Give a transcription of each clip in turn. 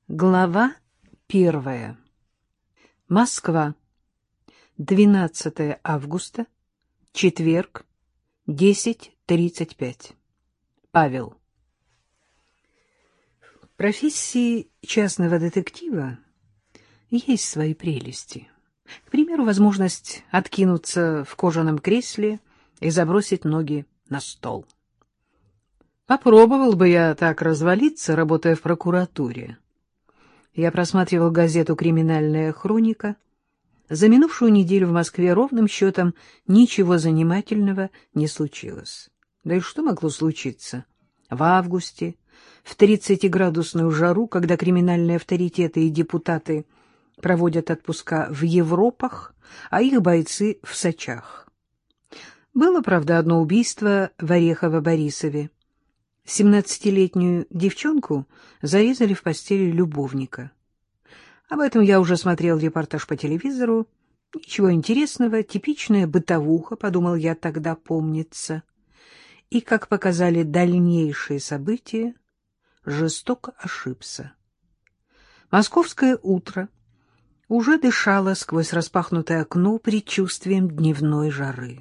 Глава 1. Москва. 12 августа. Четверг. 10:35. Павел. В профессии частного детектива есть свои прелести. К примеру, возможность откинуться в кожаном кресле и забросить ноги на стол. Попробовал бы я так развалиться, работая в прокуратуре. Я просматривал газету «Криминальная хроника». За минувшую неделю в Москве ровным счетом ничего занимательного не случилось. Да и что могло случиться? В августе, в 30-градусную жару, когда криминальные авторитеты и депутаты проводят отпуска в Европах, а их бойцы в Сочах. Было, правда, одно убийство в Орехово-Борисове. 17-летнюю девчонку зарезали в постели любовника. Об этом я уже смотрел репортаж по телевизору. Ничего интересного, типичная бытовуха, подумал я тогда, помнится. И, как показали дальнейшие события, жестоко ошибся. Московское утро уже дышало сквозь распахнутое окно предчувствием дневной жары.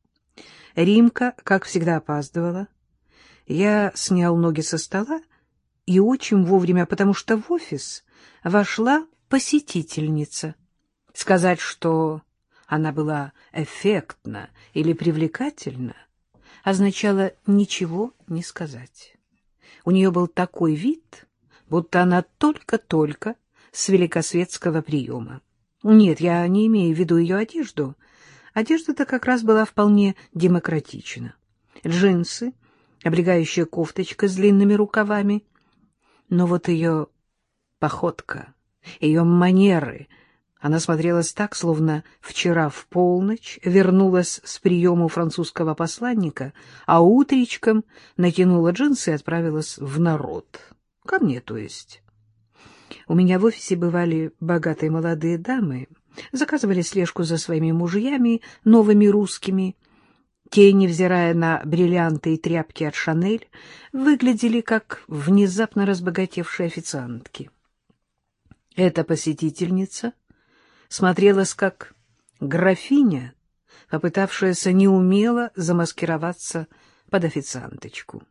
Римка, как всегда, опаздывала. Я снял ноги со стола и очень вовремя, потому что в офис вошла посетительница. Сказать, что она была эффектна или привлекательна, означало ничего не сказать. У нее был такой вид, будто она только-только с великосветского приема. Нет, я не имею в виду ее одежду. Одежда-то как раз была вполне демократична. Джинсы, облегающая кофточка с длинными рукавами. Но вот ее походка, ее манеры, она смотрелась так, словно вчера в полночь вернулась с приема у французского посланника, а утречком натянула джинсы и отправилась в народ. Ко мне, то есть. У меня в офисе бывали богатые молодые дамы, заказывали слежку за своими мужьями, новыми русскими. Те, невзирая на бриллианты и тряпки от «Шанель», выглядели как внезапно разбогатевшие официантки. Эта посетительница смотрелась как графиня, попытавшаяся неумело замаскироваться под официанточку.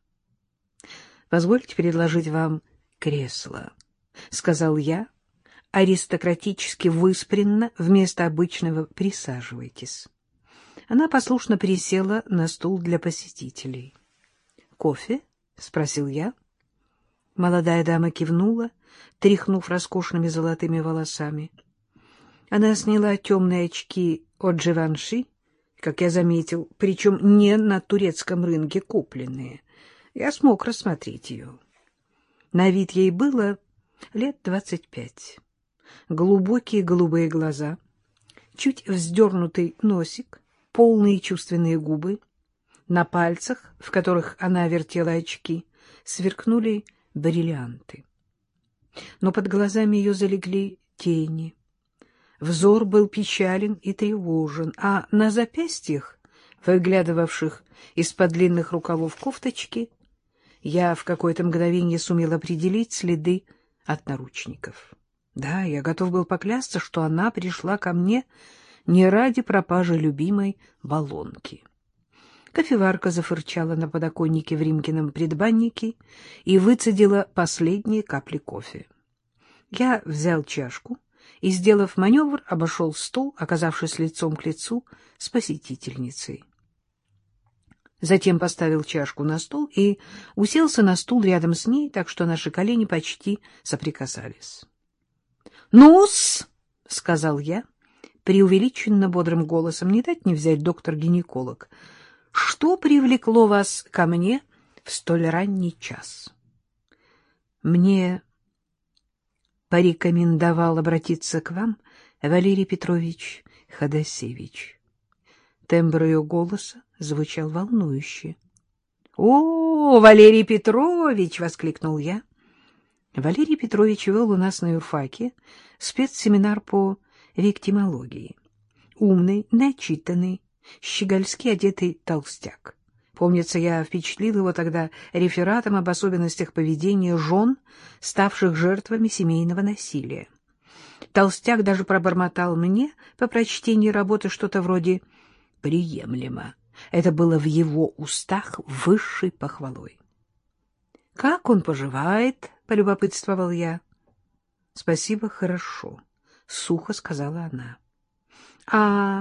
— Позвольте предложить вам кресло, — сказал я, аристократически выспренно, вместо обычного «присаживайтесь». Она послушно присела на стул для посетителей. «Кофе?» — спросил я. Молодая дама кивнула, тряхнув роскошными золотыми волосами. Она сняла темные очки от Givenchy, как я заметил, причем не на турецком рынке купленные. Я смог рассмотреть ее. На вид ей было лет 25. Глубокие голубые глаза, чуть вздернутый носик, полные чувственные губы. На пальцах, в которых она вертела очки, сверкнули бриллианты. Но под глазами ее залегли тени. Взор был печален и тревожен, а на запястьях, выглядывавших из-под длинных рукавов кофточки, я в какое-то мгновение сумел определить следы от наручников. Да, я готов был поклясться, что она пришла ко мне не ради пропажи любимой баллонки. Кофеварка зафырчала на подоконнике в Римкином предбаннике и выцедила последние капли кофе. Я взял чашку и, сделав маневр, обошел стол, оказавшись лицом к лицу с посетительницей. Затем поставил чашку на стол и уселся на стул рядом с ней, так что наши колени почти соприкасались. «Ну-с!» — сказал я преувеличенно бодрым голосом, не дать не взять доктор-гинеколог. — Что привлекло вас ко мне в столь ранний час? Мне порекомендовал обратиться к вам Валерий Петрович Ходосевич. Тембр ее голоса звучал волнующе. — О, Валерий Петрович! — воскликнул я. Валерий Петрович вел у нас на юрфаке спецсеминар по виктимологии. Умный, начитанный, щегольски одетый толстяк. Помнится, я впечатлил его тогда рефератом об особенностях поведения жен, ставших жертвами семейного насилия. Толстяк даже пробормотал мне по прочтении работы что-то вроде «приемлемо». Это было в его устах высшей похвалой. — Как он поживает? — полюбопытствовал я. — Спасибо, хорошо, — сухо сказала она. — А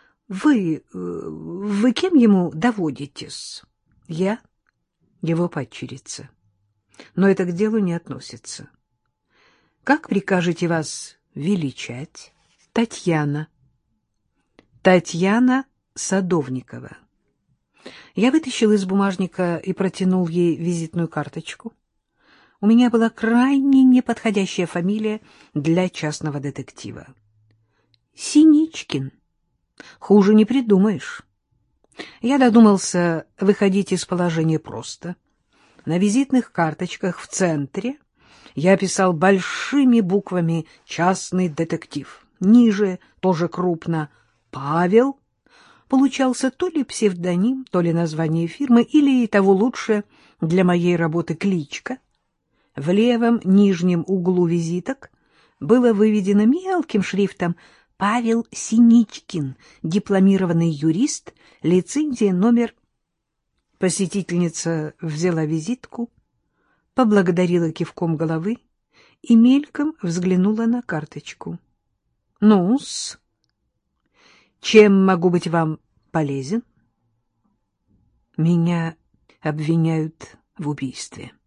вы кем ему доводитесь? — Я его падчерица. Но это к делу не относится. — Как прикажете вас величать? — Татьяна. — Татьяна Садовникова. Я вытащил из бумажника и протянул ей визитную карточку. У меня была крайне неподходящая фамилия для частного детектива. Синичкин. Хуже не придумаешь. Я додумался выходить из положения просто. На визитных карточках в центре я писал большими буквами «Частный детектив». Ниже, тоже крупно, «Павел». Получался то ли псевдоним, то ли название фирмы, или, и того лучше, для моей работы кличка. В левом нижнем углу визиток было выведено мелким шрифтом «Павел Синичкин, дипломированный юрист, лицензия номер...» Посетительница взяла визитку, поблагодарила кивком головы и мельком взглянула на карточку. — Ну-с, чем могу быть вам полезен? — Меня обвиняют в убийстве.